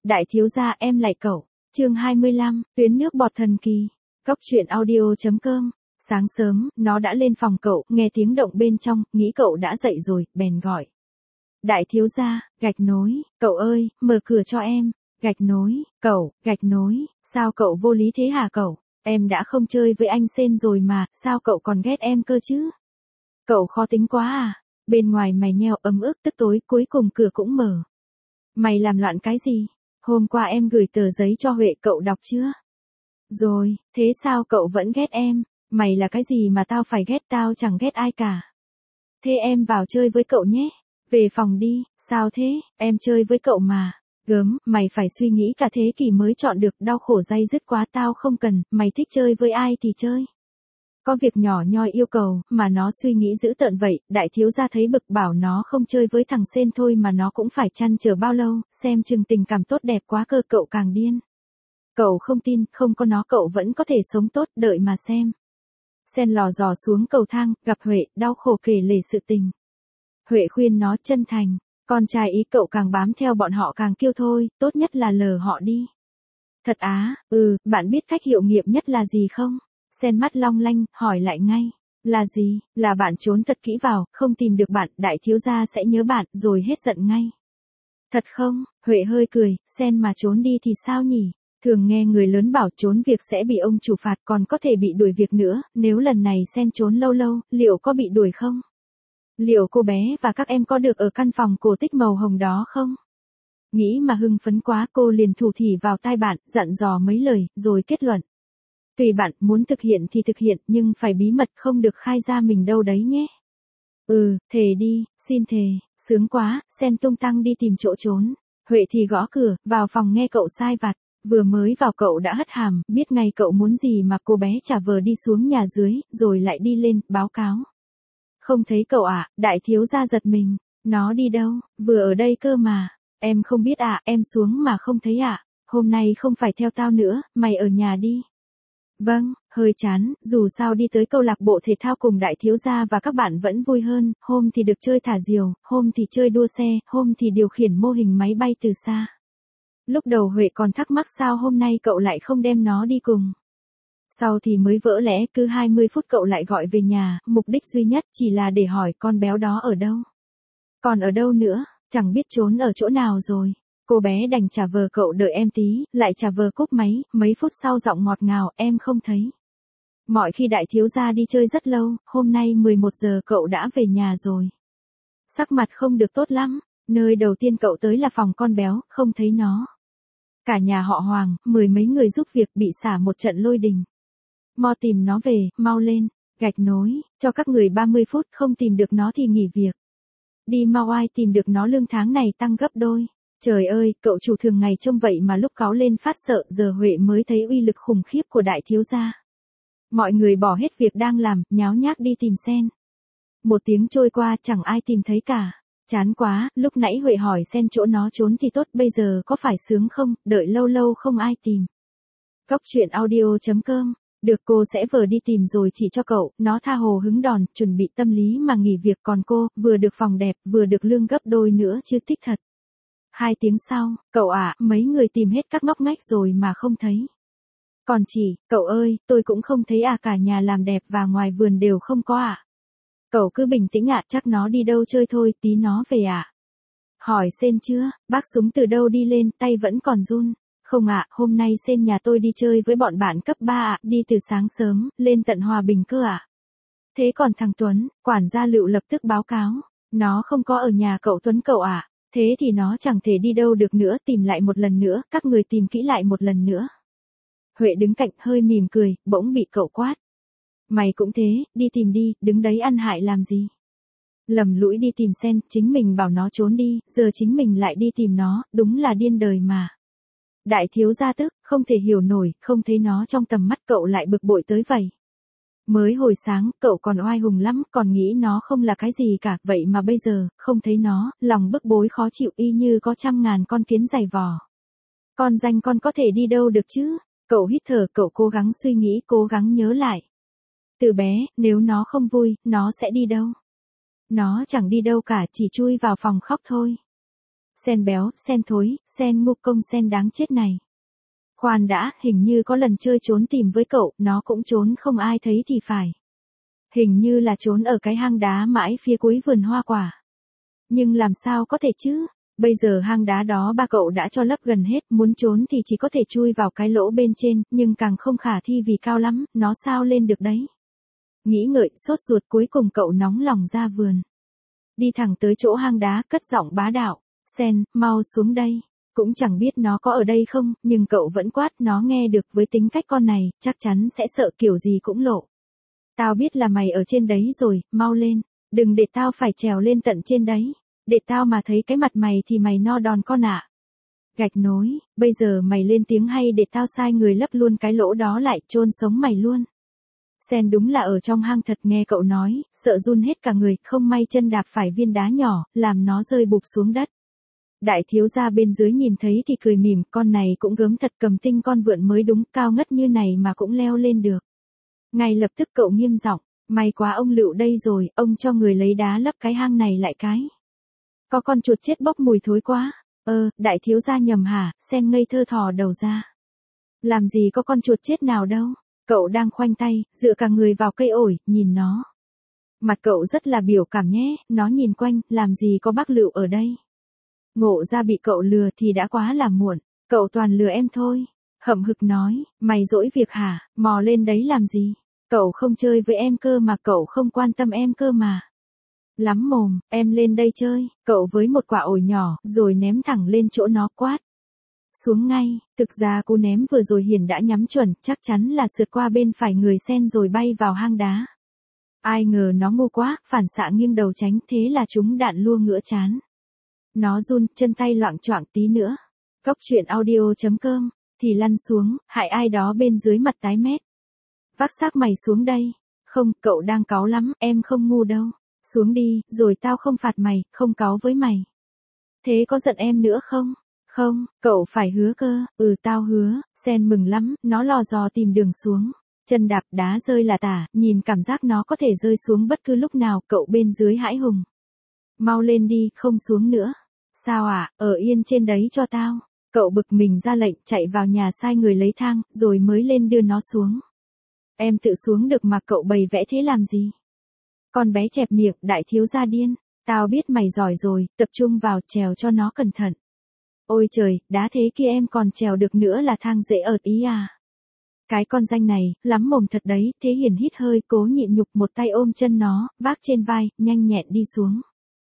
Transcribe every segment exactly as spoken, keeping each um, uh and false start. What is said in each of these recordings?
Đại thiếu gia em lại cậu. Chương hai mươi lăm, tuyến nước bọt thần kỳ. Góc truyện audio.com. Sáng sớm, nó đã lên phòng cậu, nghe tiếng động bên trong, nghĩ cậu đã dậy rồi, bèn gọi. Đại thiếu gia, gạch nối, cậu ơi, mở cửa cho em. Gạch nối, cậu, gạch nối, sao cậu vô lý thế hả cậu? Em đã không chơi với anh Sên rồi mà, sao cậu còn ghét em cơ chứ? Cậu khó tính quá à? Bên ngoài mày nheo ấm ức tức tối, cuối cùng cửa cũng mở. Mày làm loạn cái gì? Hôm qua em gửi tờ giấy cho Huệ, cậu đọc chưa? Rồi, thế sao cậu vẫn ghét em? Mày là cái gì mà tao phải ghét, tao chẳng ghét ai cả. Thế em vào chơi với cậu nhé. Về phòng đi, sao thế, em chơi với cậu mà. Gớm, mày phải suy nghĩ cả thế kỷ mới chọn được, đau khổ day dứt quá, tao không cần, mày thích chơi với ai thì chơi. Có việc nhỏ nhoi yêu cầu, mà nó suy nghĩ dữ tợn vậy, đại thiếu gia thấy bực bảo nó không chơi với thằng Sên thôi mà nó cũng phải chăn trở bao lâu, xem chừng tình cảm tốt đẹp quá cơ, cậu càng điên. Cậu không tin, không có nó cậu vẫn có thể sống tốt, đợi mà xem. Sên lò dò xuống cầu thang, gặp Huệ, đau khổ kể lể sự tình. Huệ khuyên nó chân thành, con trai ý cậu càng bám theo bọn họ càng kiêu thôi, tốt nhất là lờ họ đi. Thật á, ừ, bạn biết cách hiệu nghiệm nhất là gì không? Sên mắt long lanh, hỏi lại ngay. Là gì? Là bạn trốn thật kỹ vào, không tìm được bạn, đại thiếu gia sẽ nhớ bạn, rồi hết giận ngay. Thật không? Huệ hơi cười, Sên mà trốn đi thì sao nhỉ? Thường nghe người lớn bảo trốn việc sẽ bị ông chủ phạt, còn có thể bị đuổi việc nữa, nếu lần này Sên trốn lâu lâu, liệu có bị đuổi không? Liệu cô bé và các em có được ở căn phòng cổ tích màu hồng đó không? Nghĩ mà hưng phấn quá, cô liền thủ thỉ vào tai bạn, dặn dò mấy lời, rồi kết luận. Tùy bạn, muốn thực hiện thì thực hiện, nhưng phải bí mật, không được khai ra mình đâu đấy nhé. Ừ, thề đi, xin thề, sướng quá, Sên tung tăng đi tìm chỗ trốn. Huệ thì gõ cửa, vào phòng nghe cậu sai vặt, vừa mới vào cậu đã hất hàm, biết ngay cậu muốn gì mà cô bé trả vờ đi xuống nhà dưới, rồi lại đi lên, báo cáo. Không thấy cậu ạ, à, đại thiếu gia giật mình, nó đi đâu, vừa ở đây cơ mà, em không biết ạ, à, em xuống mà không thấy ạ, à. Hôm nay không phải theo tao nữa, mày ở nhà đi. Vâng, hơi chán, dù sao đi tới câu lạc bộ thể thao cùng đại thiếu gia và các bạn vẫn vui hơn, hôm thì được chơi thả diều, hôm thì chơi đua xe, hôm thì điều khiển mô hình máy bay từ xa. Lúc đầu Huệ còn thắc mắc sao hôm nay cậu lại không đem nó đi cùng. Sau thì mới vỡ lẽ, cứ hai mươi phút cậu lại gọi về nhà, mục đích duy nhất chỉ là để hỏi con béo đó ở đâu. Còn ở đâu nữa, chẳng biết trốn ở chỗ nào rồi. Cô bé đành trả vờ cậu đợi em tí, lại trả vờ cúp máy, mấy phút sau giọng ngọt ngào, em không thấy. Mọi khi đại thiếu gia đi chơi rất lâu, hôm nay mười một giờ cậu đã về nhà rồi. Sắc mặt không được tốt lắm, nơi đầu tiên cậu tới là phòng con béo, không thấy nó. Cả nhà họ Hoàng, mười mấy người giúp việc bị xả một trận lôi đình. Mau tìm nó về, mau lên, gạch nối, cho các người ba mươi phút, không tìm được nó thì nghỉ việc. Đi mau, ai tìm được nó lương tháng này tăng gấp đôi. Trời ơi, cậu chủ thường ngày trông vậy mà lúc cáu lên phát sợ, giờ Huệ mới thấy uy lực khủng khiếp của đại thiếu gia. Mọi người bỏ hết việc đang làm, nháo nhác đi tìm Sên. Một tiếng trôi qua chẳng ai tìm thấy cả. Chán quá, lúc nãy Huệ hỏi Sên chỗ nó trốn thì tốt, bây giờ có phải sướng không, đợi lâu lâu không ai tìm. Góc truyện audio.com. Được, cô sẽ vừa đi tìm rồi chỉ cho cậu, nó tha hồ hứng đòn, chuẩn bị tâm lý mà nghỉ việc, còn cô, vừa được phòng đẹp, vừa được lương gấp đôi nữa chứ, thích thật. Hai tiếng sau, cậu ạ, à, mấy người tìm hết các ngóc ngách rồi mà không thấy. Còn chị, cậu ơi, tôi cũng không thấy à, cả nhà làm đẹp và ngoài vườn đều không có ạ. À. Cậu cứ bình tĩnh ạ, à, chắc nó đi đâu chơi thôi, tí nó về ạ. À. Hỏi Sên chưa, bác súng từ đâu đi lên, tay vẫn còn run. Không ạ, à, hôm nay Sên nhà tôi đi chơi với bọn bạn cấp ba ạ, à, đi từ sáng sớm, lên tận Hòa Bình cơ ạ. À. Thế còn thằng Tuấn, quản gia Lựu lập tức báo cáo, nó không có ở nhà cậu Tuấn cậu ạ. À. Thế thì nó chẳng thể đi đâu được nữa, tìm lại một lần nữa, các người tìm kỹ lại một lần nữa. Huệ đứng cạnh hơi mỉm cười, bỗng bị cậu quát. Mày cũng thế, đi tìm đi, đứng đấy ăn hại làm gì. Lầm lũi đi tìm Sên, chính mình bảo nó trốn đi, giờ chính mình lại đi tìm nó, đúng là điên đời mà. Đại thiếu gia tức, không thể hiểu nổi, không thấy nó trong tầm mắt cậu lại bực bội tới vậy. Mới hồi sáng, cậu còn oai hùng lắm, còn nghĩ nó không là cái gì cả, vậy mà bây giờ, không thấy nó, lòng bức bối khó chịu y như có trăm ngàn con kiến giày vò. Con danh con có thể đi đâu được chứ? Cậu hít thở, cậu cố gắng suy nghĩ, cố gắng nhớ lại. Từ bé, nếu nó không vui, nó sẽ đi đâu? Nó chẳng đi đâu cả, chỉ chui vào phòng khóc thôi. Sen béo, sen thối, sen ngu công sen đáng chết này. Khoan đã, hình như có lần chơi trốn tìm với cậu, nó cũng trốn không ai thấy thì phải. Hình như là trốn ở cái hang đá mãi phía cuối vườn hoa quả. Nhưng làm sao có thể chứ? Bây giờ hang đá đó ba cậu đã cho lấp gần hết, muốn trốn thì chỉ có thể chui vào cái lỗ bên trên, nhưng càng không khả thi vì cao lắm, nó sao lên được đấy. Nghĩ ngợi, sốt ruột cuối cùng cậu nóng lòng ra vườn. Đi thẳng tới chỗ hang đá, cất giọng bá đạo. Sen, mau xuống đây. Cũng chẳng biết nó có ở đây không, nhưng cậu vẫn quát nó nghe được với tính cách con này, chắc chắn sẽ sợ kiểu gì cũng lộ. Tao biết là mày ở trên đấy rồi, mau lên. Đừng để tao phải trèo lên tận trên đấy. Để tao mà thấy cái mặt mày thì mày no đòn con ạ. Gạch nối, bây giờ mày lên tiếng hay để tao sai người lấp luôn cái lỗ đó lại, chôn sống mày luôn. Sen đúng là ở trong hang thật, nghe cậu nói, sợ run hết cả người, không may chân đạp phải viên đá nhỏ, làm nó rơi bụp xuống đất. Đại thiếu gia bên dưới nhìn thấy thì cười mỉm, con này cũng gớm thật, cầm tinh con vượn mới đúng, cao ngất như này mà cũng leo lên được. Ngay lập tức cậu nghiêm giọng, may quá ông Lựu đây rồi, ông cho người lấy đá lấp cái hang này lại cái. Có con chuột chết bốc mùi thối quá. Ơ, đại thiếu gia nhầm hả? Sen ngây thơ thò đầu ra. Làm gì có con chuột chết nào đâu. Cậu đang khoanh tay, dựa cả người vào cây ổi, nhìn nó. Mặt cậu rất là biểu cảm nhé, nó nhìn quanh, làm gì có bác Lựu ở đây. Ngộ ra bị cậu lừa thì đã quá là muộn, cậu toàn lừa em thôi. Hậm hực nói, mày dỗi việc hả, mò lên đấy làm gì? Cậu không chơi với em cơ mà, cậu không quan tâm em cơ mà. Lắm mồm, em lên đây chơi, cậu với một quả ổi nhỏ, rồi ném thẳng lên chỗ nó, quát. Xuống ngay, thực ra cú ném vừa rồi Hiền đã nhắm chuẩn, chắc chắn là sượt qua bên phải người Sen rồi bay vào hang đá. Ai ngờ nó ngu quá, phản xạ nghiêng đầu tránh, thế là trúng đạn lua ngửa chán. Nó run, chân tay loạng choạng tí nữa. Cốc truyện audio chấm com, thì lăn xuống, hại ai đó bên dưới mặt tái mét. Vác xác mày xuống đây. Không, cậu đang cáu lắm, em không ngu đâu. Xuống đi, rồi tao không phạt mày, không cáu với mày. Thế có giận em nữa không? Không, cậu phải hứa cơ. Ừ, tao hứa. Sen mừng lắm, nó lò dò tìm đường xuống. Chân đạp đá rơi là tả, nhìn cảm giác nó có thể rơi xuống bất cứ lúc nào, cậu bên dưới hãi hùng. Mau lên đi, không xuống nữa. Sao à, ở yên trên đấy cho tao. Cậu bực mình ra lệnh, chạy vào nhà sai người lấy thang, rồi mới lên đưa nó xuống. Em tự xuống được mà, cậu bày vẽ thế làm gì? Con bé chẹp miệng, đại thiếu gia điên. Tao biết mày giỏi rồi, tập trung vào, trèo cho nó cẩn thận. Ôi trời, đá thế kia em còn trèo được nữa là thang dễ ợt ý à. Cái con danh này, lắm mồm thật đấy. Thế Hiền hít hơi, cố nhịn nhục, một tay ôm chân nó, vác trên vai, nhanh nhẹn đi xuống.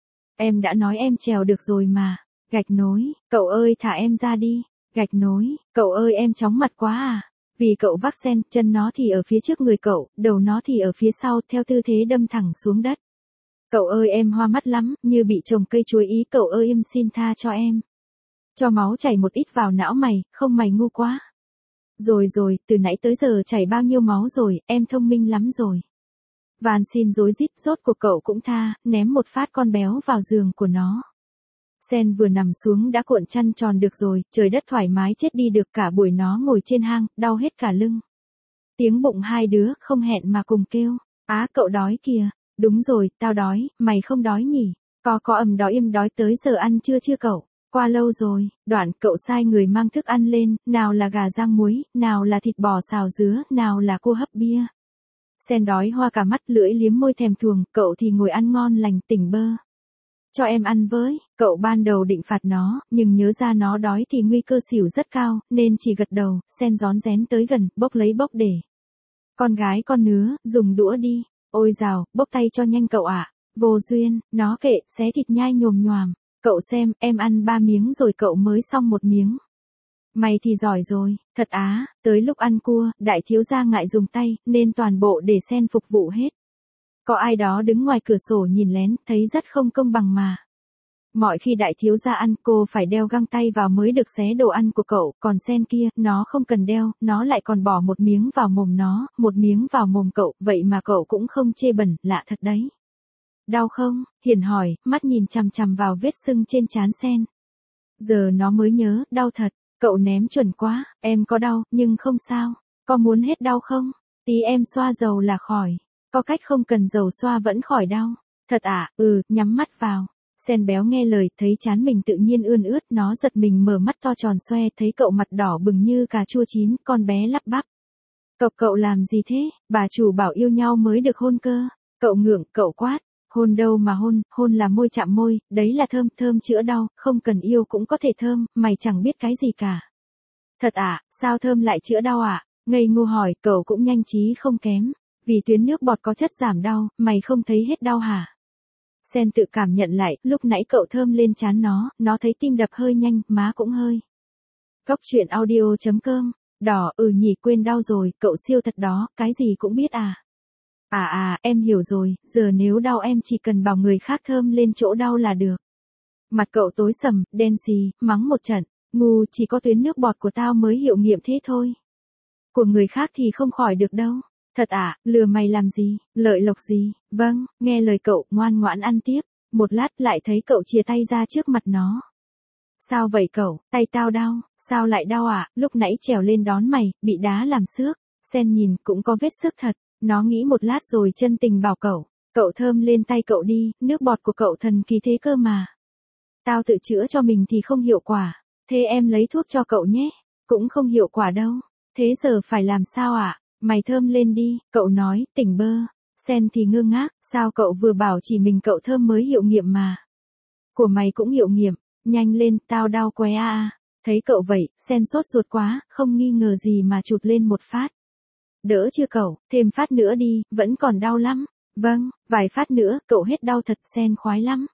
Em đã nói em trèo được rồi mà. Gạch nối, cậu ơi thả em ra đi. Gạch nối, cậu ơi em chóng mặt quá à. Vì cậu vác Sen, chân nó thì ở phía trước người cậu, đầu nó thì ở phía sau, theo tư thế đâm thẳng xuống đất. Cậu ơi em hoa mắt lắm, như bị trồng cây chuối ý, cậu ơi em xin tha cho em. Cho máu chảy một ít vào não mày, không mày ngu quá. Rồi rồi, từ nãy tới giờ chảy bao nhiêu máu rồi, em thông minh lắm rồi. Van xin rối rít, rốt cuộc cậu cũng tha, ném một phát con béo vào giường của nó. Sen vừa nằm xuống đã cuộn chăn tròn được rồi, trời đất thoải mái chết đi được, cả buổi nó ngồi trên hang, đau hết cả lưng. Tiếng bụng hai đứa không hẹn mà cùng kêu, á cậu đói kìa, đúng rồi, tao đói, mày không đói nhỉ, có có ầm đói im đói tới giờ ăn chưa chưa cậu, qua lâu rồi, đoạn cậu sai người mang thức ăn lên, nào là gà rang muối, nào là thịt bò xào dứa, nào là cua hấp bia. Sen đói hoa cả mắt, lưỡi liếm môi thèm thuồng, cậu thì ngồi ăn ngon lành, tỉnh bơ. Cho em ăn với, cậu ban đầu định phạt nó, nhưng nhớ ra nó đói thì nguy cơ xỉu rất cao, nên chỉ gật đầu. Sen rón rén tới gần, bốc lấy bốc để. Con gái con nứa, dùng đũa đi. Ôi dào, bốc tay cho nhanh cậu ạ. Vô duyên, nó kệ, xé thịt nhai nhồm nhoàm. Cậu xem, em ăn ba miếng rồi cậu mới xong một miếng. Mày thì giỏi rồi, thật á, tới lúc ăn cua, đại thiếu gia ngại dùng tay, nên toàn bộ để Sen phục vụ hết. Có ai đó đứng ngoài cửa sổ nhìn lén, thấy rất không công bằng mà. Mọi khi đại thiếu gia ăn, cô phải đeo găng tay vào mới được xé đồ ăn của cậu, còn Sen kia, nó không cần đeo, nó lại còn bỏ một miếng vào mồm nó, một miếng vào mồm cậu, vậy mà cậu cũng không chê bẩn, lạ thật đấy. Đau không? Hiền hỏi, mắt nhìn chằm chằm vào vết sưng trên trán Sen. Giờ nó mới nhớ, đau thật, cậu ném chuẩn quá, em có đau, nhưng không sao. Có muốn hết đau không? Tí em xoa dầu là khỏi. Có cách không cần dầu xoa vẫn khỏi đau. Thật à, ừ, nhắm mắt vào. Sen béo nghe lời, thấy trán mình tự nhiên ươn ướt, nó giật mình mở mắt to tròn xoe, thấy cậu mặt đỏ bừng như cà chua chín, con bé lắp bắp. Cậu cậu làm gì thế, bà chủ bảo yêu nhau mới được hôn cơ. Cậu ngượng, cậu quát. Hôn đâu mà hôn, hôn là môi chạm môi, đấy là thơm, thơm chữa đau, không cần yêu cũng có thể thơm, mày chẳng biết cái gì cả. Thật à, sao thơm lại chữa đau à? Ngây ngô hỏi, cậu cũng nhanh trí không kém. Vì tuyến nước bọt có chất giảm đau, mày không thấy hết đau hả? Sen tự cảm nhận lại, lúc nãy cậu thơm lên trán nó, nó thấy tim đập hơi nhanh, má cũng hơi. Góc truyện audio chấm com, đỏ, ừ nhỉ, quên đau rồi, cậu siêu thật đó, cái gì cũng biết à. À à, em hiểu rồi, giờ nếu đau em chỉ cần bảo người khác thơm lên chỗ đau là được. Mặt cậu tối sầm, đen xì, mắng một trận, ngu, chỉ có tuyến nước bọt của tao mới hiệu nghiệm thế thôi. Của người khác thì không khỏi được đâu. Thật à, lừa mày làm gì, lợi lộc gì, vâng, nghe lời cậu, ngoan ngoãn ăn tiếp. Một lát lại thấy cậu chìa tay ra trước mặt nó. Sao vậy cậu, tay tao đau, sao lại đau à, lúc nãy trèo lên đón mày, bị đá làm xước. Sen nhìn cũng có vết xước thật, nó nghĩ một lát rồi chân tình bảo cậu, cậu thơm lên tay cậu đi, nước bọt của cậu thần kỳ thế cơ mà. Tao tự chữa cho mình thì không hiệu quả, thế em lấy thuốc cho cậu nhé, cũng không hiệu quả đâu, thế giờ phải làm sao ạ? À? Mày thơm lên đi, cậu nói, tỉnh bơ. Sen thì ngơ ngác, sao cậu vừa bảo chỉ mình cậu thơm mới hiệu nghiệm mà. Của mày cũng hiệu nghiệm, nhanh lên, tao đau quá a à. Thấy cậu vậy, Sen sốt ruột quá, không nghi ngờ gì mà chụt lên một phát. Đỡ chưa cậu, thêm phát nữa đi, vẫn còn đau lắm. Vâng, vài phát nữa, cậu hết đau thật, Sen khoái lắm.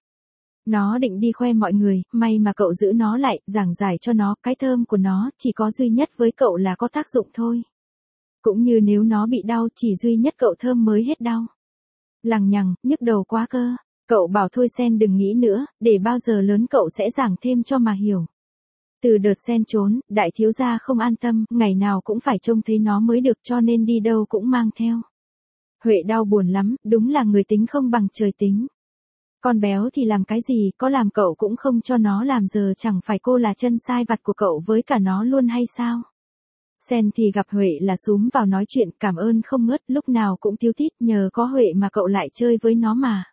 Nó định đi khoe mọi người, may mà cậu giữ nó lại, giảng giải cho nó, cái thơm của nó chỉ có duy nhất với cậu là có tác dụng thôi. Cũng như nếu nó bị đau, chỉ duy nhất cậu thơm mới hết đau. Lằng nhằng, nhức đầu quá cơ. Cậu bảo thôi Sen đừng nghĩ nữa, để bao giờ lớn cậu sẽ giảng thêm cho mà hiểu. Từ đợt Sen trốn, đại thiếu gia không an tâm, ngày nào cũng phải trông thấy nó mới được cho nên đi đâu cũng mang theo. Huệ đau buồn lắm, đúng là người tính không bằng trời tính. Con béo thì làm cái gì, có làm cậu cũng không cho nó làm, giờ chẳng phải cô là chân sai vặt của cậu với cả nó luôn hay sao? Sen thì gặp Huệ là xúm vào nói chuyện, cảm ơn không ngớt, lúc nào cũng tíu tít, nhờ có Huệ mà cậu lại chơi với nó mà.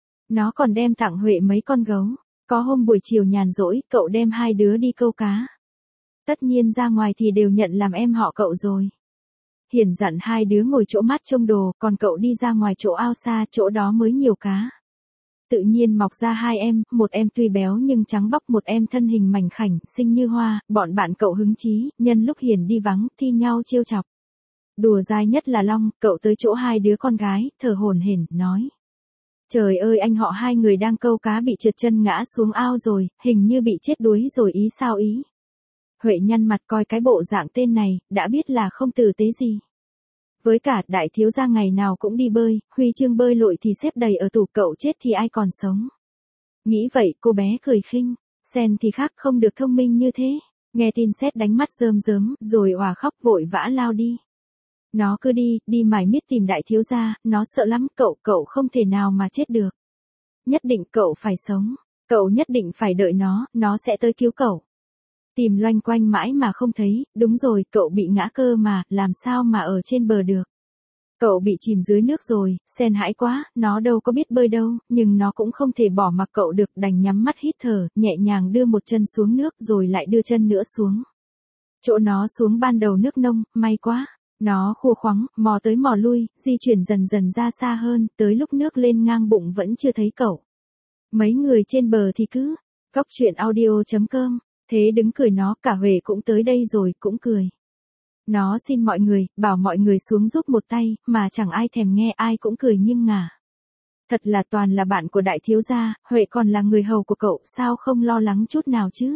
Nó còn đem tặng Huệ mấy con gấu. Có hôm buổi chiều nhàn rỗi, cậu đem hai đứa đi câu cá. Tất nhiên ra ngoài thì đều nhận làm em họ cậu rồi. Hiển dặn hai đứa ngồi chỗ mát trông đồ, còn cậu đi ra ngoài chỗ ao xa, chỗ đó mới nhiều cá. Tự nhiên mọc ra hai em, một em tuy béo nhưng trắng bóc, một em thân hình mảnh khảnh, xinh như hoa, bọn bạn cậu hứng chí, nhân lúc Hiền đi vắng, thi nhau trêu chọc. Đùa dai nhất là Long, cậu tới chỗ hai đứa con gái, thở hổn hển, nói. Trời ơi, anh họ hai người đang câu cá bị trượt chân ngã xuống ao rồi, hình như bị chết đuối rồi ý sao ý. Huệ nhăn mặt coi cái bộ dạng tên này, đã biết là không tử tế gì. Với cả, đại thiếu gia ngày nào cũng đi bơi, huy chương bơi lội thì xếp đầy ở tủ, cậu chết thì ai còn sống. Nghĩ vậy, cô bé cười khinh. Sen thì khác, không được thông minh như thế. Nghe tin sét đánh mắt rơm rớm, rồi òa khóc vội vã lao đi. Nó cứ đi, đi mải miết tìm đại thiếu gia, nó sợ lắm, cậu, cậu không thể nào mà chết được. Nhất định cậu phải sống, cậu nhất định phải đợi nó, nó sẽ tới cứu cậu. Tìm loanh quanh mãi mà không thấy, đúng rồi, cậu bị ngã cơ mà, làm sao mà ở trên bờ được. Cậu bị chìm dưới nước rồi, Sen hãi quá, nó đâu có biết bơi đâu, nhưng nó cũng không thể bỏ mặc cậu được, đành nhắm mắt hít thở, nhẹ nhàng đưa một chân xuống nước rồi lại đưa chân nữa xuống. Chỗ nó xuống ban đầu nước nông, may quá. Nó khua khoắng, mò tới mò lui, di chuyển dần dần ra xa hơn, tới lúc nước lên ngang bụng vẫn chưa thấy cậu. Mấy người trên bờ thì cứ, góc truyện audio chấm com, thế đứng cười nó, cả Huệ cũng tới đây rồi, cũng cười. Nó xin mọi người, bảo mọi người xuống giúp một tay, mà chẳng ai thèm nghe, ai cũng cười nghiêng ngả. Thật là toàn là bạn của đại thiếu gia, Huệ còn là người hầu của cậu, sao không lo lắng chút nào chứ?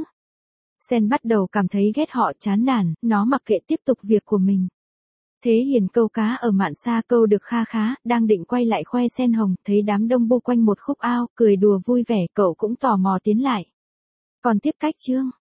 Sen bắt đầu cảm thấy ghét họ, chán nản, nó mặc kệ tiếp tục việc của mình. Thế Hiền câu cá ở mạn xa câu được kha khá, đang định quay lại khoe Sen hồng, thấy đám đông bu quanh một khúc ao, cười đùa vui vẻ, cậu cũng tò mò tiến lại. Còn tiếp cách chương.